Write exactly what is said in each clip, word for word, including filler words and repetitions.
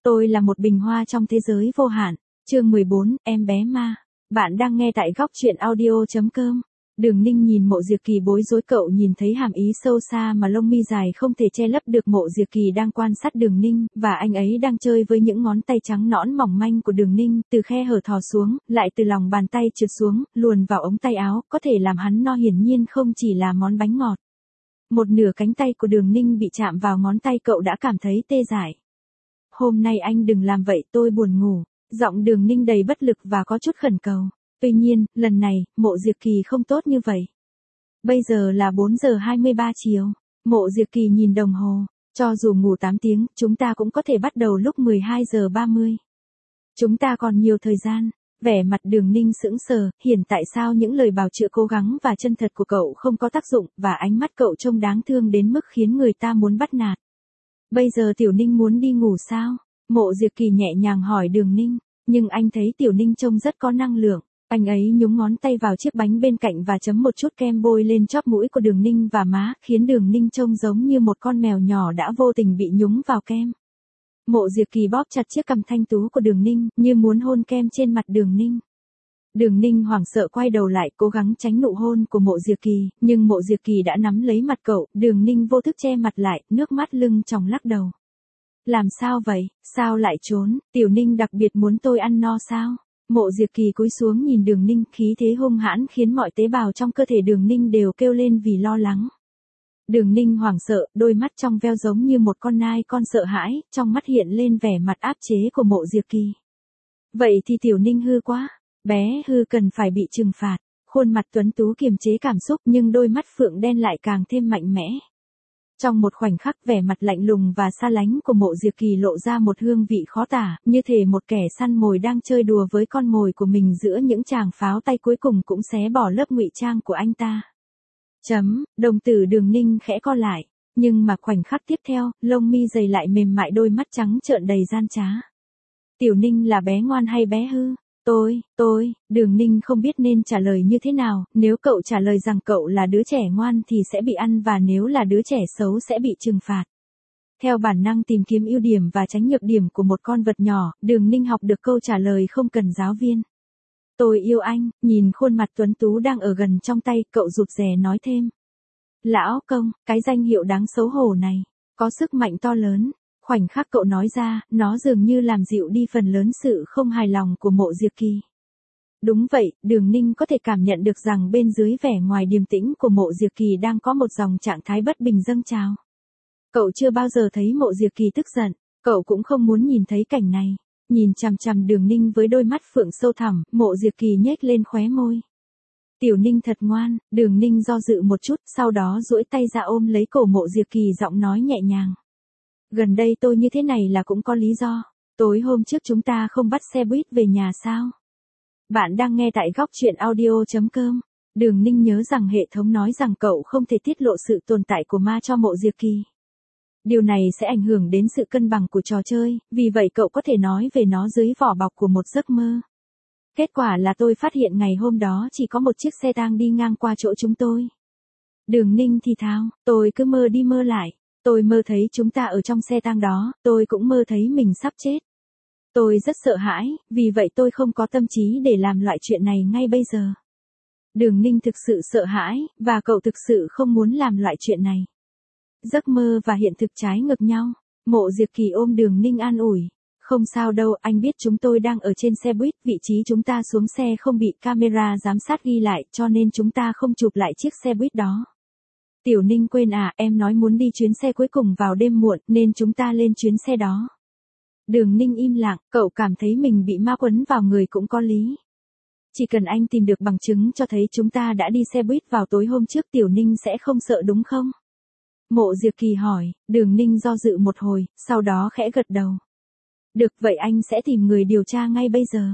Tôi là một bình hoa trong thế giới vô hạn. Chương mười bốn, em bé ma. Bạn đang nghe tại góc truyện audio chấm com. Đường Ninh nhìn Mộ Diệp Kỳ bối rối, cậu nhìn thấy hàm ý sâu xa mà lông mi dài không thể che lấp được. Mộ Diệp Kỳ đang quan sát Đường Ninh, và anh ấy đang chơi với những ngón tay trắng nõn mỏng manh của Đường Ninh, từ khe hở thò xuống, lại từ lòng bàn tay trượt xuống, luồn vào ống tay áo, có thể làm hắn no. Hiển nhiên không chỉ là món bánh ngọt. Một nửa cánh tay của Đường Ninh bị chạm vào ngón tay, cậu đã cảm thấy tê dại. Hôm nay anh đừng làm vậy, tôi buồn ngủ. Giọng Đường Ninh đầy bất lực và có chút khẩn cầu. Tuy nhiên, lần này, Mộ Diệp Kỳ không tốt như vậy. Bây giờ là bốn giờ hai mươi ba chiều. Mộ Diệp Kỳ nhìn đồng hồ. Cho dù ngủ tám tiếng, chúng ta cũng có thể bắt đầu lúc mười hai giờ ba mươi. Chúng ta còn nhiều thời gian. Vẻ mặt Đường Ninh sững sờ, hiện tại sao những lời bào chữa cố gắng và chân thật của cậu không có tác dụng, và ánh mắt cậu trông đáng thương đến mức khiến người ta muốn bắt nạt. Bây giờ Tiểu Ninh muốn đi ngủ sao? Mộ Diệp Kỳ nhẹ nhàng hỏi Đường Ninh, nhưng anh thấy Tiểu Ninh trông rất có năng lượng. Anh ấy nhúng ngón tay vào chiếc bánh bên cạnh và chấm một chút kem bôi lên chóp mũi của Đường Ninh và má, khiến Đường Ninh trông giống như một con mèo nhỏ đã vô tình bị nhúng vào kem. Mộ Diệp Kỳ bóp chặt chiếc cằm thanh tú của Đường Ninh, như muốn hôn kem trên mặt Đường Ninh. Đường Ninh hoảng sợ quay đầu lại, cố gắng tránh nụ hôn của Mộ Diệp Kỳ, nhưng Mộ Diệp Kỳ đã nắm lấy mặt cậu. Đường Ninh vô thức che mặt lại, nước mắt lưng tròng lắc đầu. Làm sao vậy, sao lại trốn? Tiểu Ninh đặc biệt muốn tôi ăn no sao? Mộ Diệp Kỳ cúi xuống nhìn Đường Ninh, khí thế hung hãn khiến mọi tế bào trong cơ thể Đường Ninh đều kêu lên vì lo lắng. Đường Ninh hoảng sợ, đôi mắt trong veo giống như một con nai con sợ hãi, trong mắt hiện lên vẻ mặt áp chế của Mộ Diệp Kỳ. Vậy thì Tiểu Ninh hư quá, bé hư cần phải bị trừng phạt. Khuôn mặt tuấn tú kiềm chế cảm xúc, nhưng đôi mắt phượng đen lại càng thêm mạnh mẽ. Trong một khoảnh khắc, vẻ mặt lạnh lùng và xa lánh của Mộ Diệp Kỳ lộ ra một hương vị khó tả, như thể một kẻ săn mồi đang chơi đùa với con mồi của mình. Giữa những tràng pháo tay cuối cùng cũng xé bỏ lớp ngụy trang của anh ta. Chấm, đồng tử Đường Ninh khẽ co lại, nhưng mà khoảnh khắc tiếp theo, lông mi dày lại mềm mại, đôi mắt trắng trợn đầy gian trá. Tiểu Ninh là bé ngoan hay bé hư? Tôi, tôi, Đường Ninh không biết nên trả lời như thế nào. Nếu cậu trả lời rằng cậu là đứa trẻ ngoan thì sẽ bị ăn, và nếu là đứa trẻ xấu sẽ bị trừng phạt. Theo bản năng tìm kiếm ưu điểm và tránh nhược điểm của một con vật nhỏ, Đường Ninh học được câu trả lời không cần giáo viên. Tôi yêu anh. Nhìn khuôn mặt tuấn tú đang ở gần trong tay, cậu rụt rè nói thêm. Lão công, cái danh hiệu đáng xấu hổ này, có sức mạnh to lớn. Khoảnh khắc cậu nói ra, nó dường như làm dịu đi phần lớn sự không hài lòng của Mộ Diệp Kỳ. Đúng vậy, Đường Ninh có thể cảm nhận được rằng bên dưới vẻ ngoài điềm tĩnh của Mộ Diệp Kỳ đang có một dòng trạng thái bất bình dâng trào. Cậu chưa bao giờ thấy Mộ Diệp Kỳ tức giận, cậu cũng không muốn nhìn thấy cảnh này. Nhìn chằm chằm Đường Ninh với đôi mắt phượng sâu thẳm, Mộ Diệp Kỳ nhếch lên khóe môi. Tiểu Ninh thật ngoan. Đường Ninh do dự một chút, sau đó duỗi tay ra ôm lấy cổ Mộ Diệp Kỳ, giọng nói nhẹ nhàng. Gần đây tôi như thế này là cũng có lý do. Tối hôm trước chúng ta không bắt xe buýt về nhà sao? Bạn đang nghe tại góc truyện audio chấm com. Đường Ninh nhớ rằng hệ thống nói rằng cậu không thể tiết lộ sự tồn tại của ma cho Mộ Diệp Kỳ. Điều này sẽ ảnh hưởng đến sự cân bằng của trò chơi, vì vậy cậu có thể nói về nó dưới vỏ bọc của một giấc mơ. Kết quả là tôi phát hiện ngày hôm đó chỉ có một chiếc xe tang đi ngang qua chỗ chúng tôi. Đường Ninh thì thào, tôi cứ mơ đi mơ lại. Tôi mơ thấy chúng ta ở trong xe tang đó, tôi cũng mơ thấy mình sắp chết. Tôi rất sợ hãi, vì vậy tôi không có tâm trí để làm loại chuyện này ngay bây giờ. Đường Ninh thực sự sợ hãi, và cậu thực sự không muốn làm loại chuyện này. Giấc mơ và hiện thực trái ngược nhau. Mộ Diệp Kỳ ôm Đường Ninh an ủi. Không sao đâu, anh biết chúng tôi đang ở trên xe buýt, vị trí chúng ta xuống xe không bị camera giám sát ghi lại, cho nên chúng ta không chụp lại chiếc xe buýt đó. Tiểu Ninh quên à, em nói muốn đi chuyến xe cuối cùng vào đêm muộn, nên chúng ta lên chuyến xe đó. Đường Ninh im lặng, cậu cảm thấy mình bị ma quấn vào người cũng có lý. Chỉ cần anh tìm được bằng chứng cho thấy chúng ta đã đi xe buýt vào tối hôm trước, Tiểu Ninh sẽ không sợ đúng không? Mộ Diệp Kỳ hỏi. Đường Ninh do dự một hồi, sau đó khẽ gật đầu. Được, vậy anh sẽ tìm người điều tra ngay bây giờ.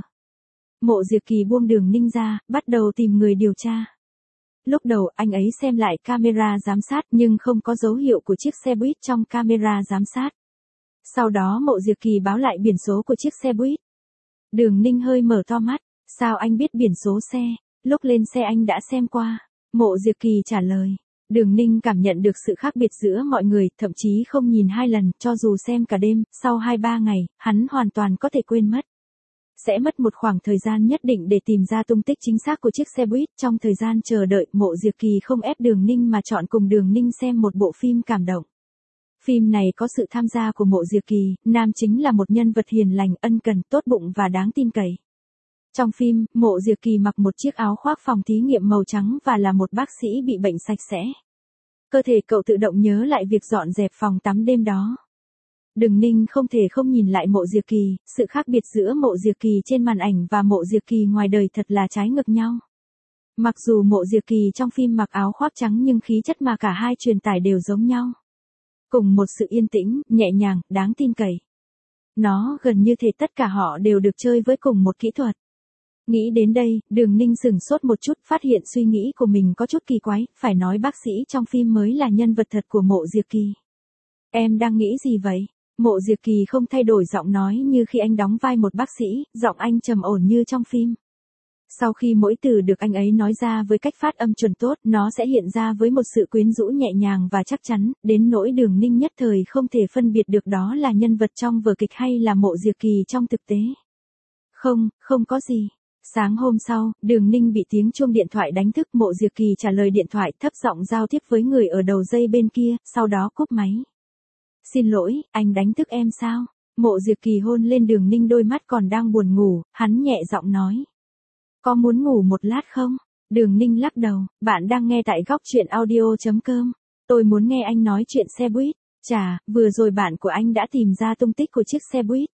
Mộ Diệp Kỳ buông Đường Ninh ra, bắt đầu tìm người điều tra. Lúc đầu anh ấy xem lại camera giám sát, nhưng không có dấu hiệu của chiếc xe buýt trong camera giám sát. Sau đó Mộ Diệp Kỳ báo lại biển số của chiếc xe buýt. Đường Ninh hơi mở to mắt. Sao anh biết biển số xe? Lúc lên xe anh đã xem qua. Mộ Diệp Kỳ trả lời. Đường Ninh cảm nhận được sự khác biệt giữa mọi người, thậm chí không nhìn hai lần, cho dù xem cả đêm, sau hai ba ngày, hắn hoàn toàn có thể quên mất. Sẽ mất một khoảng thời gian nhất định để tìm ra tung tích chính xác của chiếc xe buýt. Trong thời gian chờ đợi, Mộ Diệp Kỳ không ép Đường Ninh mà chọn cùng Đường Ninh xem một bộ phim cảm động. Phim này có sự tham gia của Mộ Diệp Kỳ, nam chính là một nhân vật hiền lành, ân cần, tốt bụng và đáng tin cậy. Trong phim, Mộ Diệp Kỳ mặc một chiếc áo khoác phòng thí nghiệm màu trắng và là một bác sĩ bị bệnh sạch sẽ. Cơ thể cậu tự động nhớ lại việc dọn dẹp phòng tắm đêm đó. Đường Ninh không thể không nhìn lại Mộ Diệp Kỳ, sự khác biệt giữa Mộ Diệp Kỳ trên màn ảnh và Mộ Diệp Kỳ ngoài đời thật là trái ngược nhau. Mặc dù Mộ Diệp Kỳ trong phim mặc áo khoác trắng nhưng khí chất mà cả hai truyền tải đều giống nhau. Cùng một sự yên tĩnh, nhẹ nhàng, đáng tin cậy. Nó gần như thể tất cả họ đều được chơi với cùng một kỹ thuật. Nghĩ đến đây, Đường Ninh sửng sốt một chút, phát hiện suy nghĩ của mình có chút kỳ quái, phải nói bác sĩ trong phim mới là nhân vật thật của Mộ Diệp Kỳ. Em đang nghĩ gì vậy? Mộ Diệp Kỳ không thay đổi giọng nói như khi anh đóng vai một bác sĩ, giọng anh trầm ổn như trong phim. Sau khi mỗi từ được anh ấy nói ra với cách phát âm chuẩn tốt, nó sẽ hiện ra với một sự quyến rũ nhẹ nhàng và chắc chắn, đến nỗi Đường Ninh nhất thời không thể phân biệt được đó là nhân vật trong vở kịch hay là Mộ Diệp Kỳ trong thực tế. Không, không có gì. Sáng hôm sau, Đường Ninh bị tiếng chuông điện thoại đánh thức. Mộ Diệp Kỳ trả lời điện thoại, thấp giọng giao tiếp với người ở đầu dây bên kia, sau đó cúp máy. Xin lỗi, anh đánh thức em sao? Mộ Diệp Kỳ hôn lên Đường Ninh, đôi mắt còn đang buồn ngủ, hắn nhẹ giọng nói. Có muốn ngủ một lát không? Đường Ninh lắc đầu, bạn đang nghe tại góc truyện audio chấm com. Tôi muốn nghe anh nói chuyện xe buýt. Chà, vừa rồi bạn của anh đã tìm ra tung tích của chiếc xe buýt.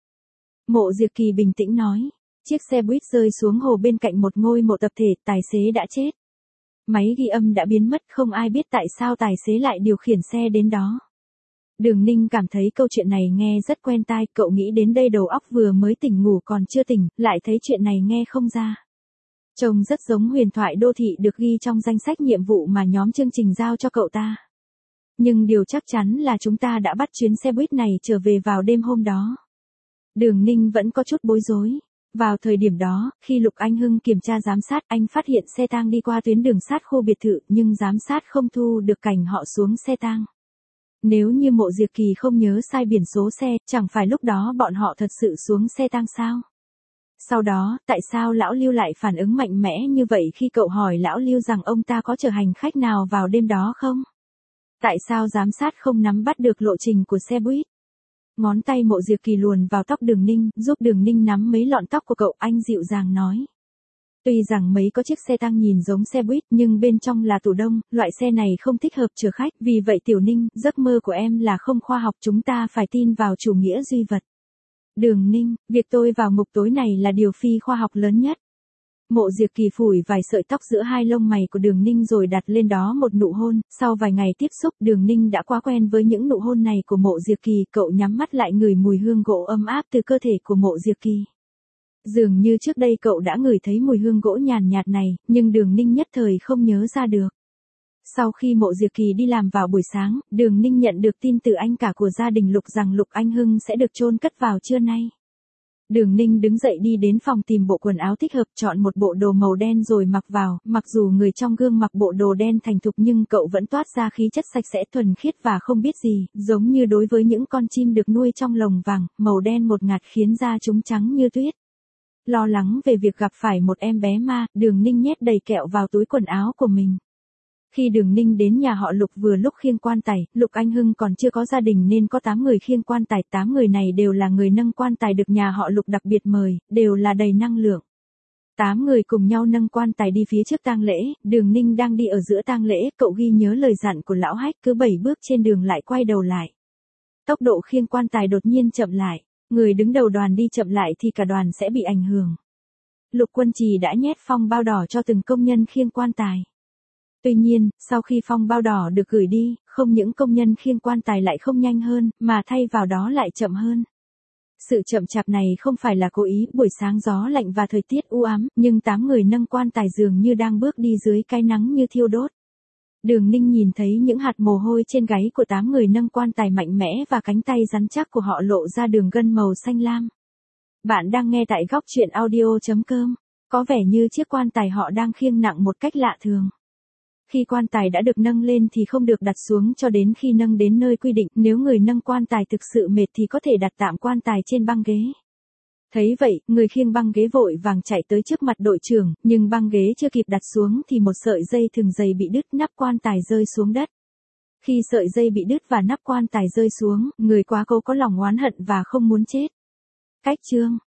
Mộ Diệp Kỳ bình tĩnh nói. Chiếc xe buýt rơi xuống hồ bên cạnh một ngôi mộ tập thể, tài xế đã chết. Máy ghi âm đã biến mất, không ai biết tại sao tài xế lại điều khiển xe đến đó. Đường Ninh cảm thấy câu chuyện này nghe rất quen tai, cậu nghĩ đến đây đầu óc vừa mới tỉnh ngủ còn chưa tỉnh, lại thấy chuyện này nghe không ra. Trông rất giống huyền thoại đô thị được ghi trong danh sách nhiệm vụ mà nhóm chương trình giao cho cậu ta. Nhưng điều chắc chắn là chúng ta đã bắt chuyến xe buýt này trở về vào đêm hôm đó. Đường Ninh vẫn có chút bối rối. Vào thời điểm đó, khi Lục Anh Hưng kiểm tra giám sát, anh phát hiện xe tang đi qua tuyến đường sát khu biệt thự, nhưng giám sát không thu được cảnh họ xuống xe tang. Nếu như Mộ Diệp Kỳ không nhớ sai biển số xe, chẳng phải lúc đó bọn họ thật sự xuống xe tang sao? Sau đó, tại sao lão Lưu lại phản ứng mạnh mẽ như vậy khi cậu hỏi lão Lưu rằng ông ta có chở hành khách nào vào đêm đó không? Tại sao giám sát không nắm bắt được lộ trình của xe buýt? Ngón tay Mộ Diệp Kỳ luồn vào tóc Đường Ninh, giúp Đường Ninh nắm mấy lọn tóc của cậu, anh dịu dàng nói. Tuy rằng mấy có chiếc xe tăng nhìn giống xe buýt, nhưng bên trong là tủ đông, loại xe này không thích hợp chở khách, vì vậy Tiểu Ninh, giấc mơ của em là không khoa học, chúng ta phải tin vào chủ nghĩa duy vật. Đường Ninh, việc tôi vào ngục tối này là điều phi khoa học lớn nhất. Mộ Diệp Kỳ phủi vài sợi tóc giữa hai lông mày của Đường Ninh rồi đặt lên đó một nụ hôn, sau vài ngày tiếp xúc, Đường Ninh đã quá quen với những nụ hôn này của Mộ Diệp Kỳ, cậu nhắm mắt lại ngửi mùi hương gỗ ấm áp từ cơ thể của Mộ Diệp Kỳ. Dường như trước đây cậu đã ngửi thấy mùi hương gỗ nhàn nhạt này, nhưng Đường Ninh nhất thời không nhớ ra được. Sau khi Mộ Diệp Kỳ đi làm vào buổi sáng, Đường Ninh nhận được tin từ anh cả của gia đình Lục rằng Lục Anh Hưng sẽ được chôn cất vào trưa nay. Đường Ninh đứng dậy đi đến phòng tìm bộ quần áo thích hợp, chọn một bộ đồ màu đen rồi mặc vào, mặc dù người trong gương mặc bộ đồ đen thành thục nhưng cậu vẫn toát ra khí chất sạch sẽ thuần khiết và không biết gì, giống như đối với những con chim được nuôi trong lồng vàng, màu đen một ngạt khiến da chúng trắng như tuyết. Lo lắng về việc gặp phải một em bé ma, Đường Ninh nhét đầy kẹo vào túi quần áo của mình. Khi Đường Ninh đến nhà họ Lục vừa lúc khiêng quan tài, Lục Anh Hưng còn chưa có gia đình nên có tám người khiêng quan tài, tám người này đều là người nâng quan tài được nhà họ Lục đặc biệt mời, đều là đầy năng lượng. Tám người cùng nhau nâng quan tài đi phía trước tang lễ, Đường Ninh đang đi ở giữa tang lễ, cậu ghi nhớ lời dặn của lão Hách, cứ bảy bước trên đường lại quay đầu lại. Tốc độ khiêng quan tài đột nhiên chậm lại, người đứng đầu đoàn đi chậm lại thì cả đoàn sẽ bị ảnh hưởng. Lục Quân Trì đã nhét phong bao đỏ cho từng công nhân khiêng quan tài. Tuy nhiên, sau khi phong bao đỏ được gửi đi, không những công nhân khiêng quan tài lại không nhanh hơn, mà thay vào đó lại chậm hơn. Sự chậm chạp này không phải là cố ý, buổi sáng gió lạnh và thời tiết u ám, nhưng tám người nâng quan tài dường như đang bước đi dưới cái nắng như thiêu đốt. Đường Ninh nhìn thấy những hạt mồ hôi trên gáy của tám người nâng quan tài mạnh mẽ và cánh tay rắn chắc của họ lộ ra đường gân màu xanh lam. Bạn đang nghe tại góc truyện audio chấm com. Có vẻ như chiếc quan tài họ đang khiêng nặng một cách lạ thường. Khi quan tài đã được nâng lên thì không được đặt xuống cho đến khi nâng đến nơi quy định, nếu người nâng quan tài thực sự mệt thì có thể đặt tạm quan tài trên băng ghế. Thấy vậy, người khiêng băng ghế vội vàng chạy tới trước mặt đội trưởng, nhưng băng ghế chưa kịp đặt xuống thì một sợi dây thừng dày bị đứt, nắp quan tài rơi xuống đất. Khi sợi dây bị đứt và nắp quan tài rơi xuống, người quá cố có lòng oán hận và không muốn chết. Cách chương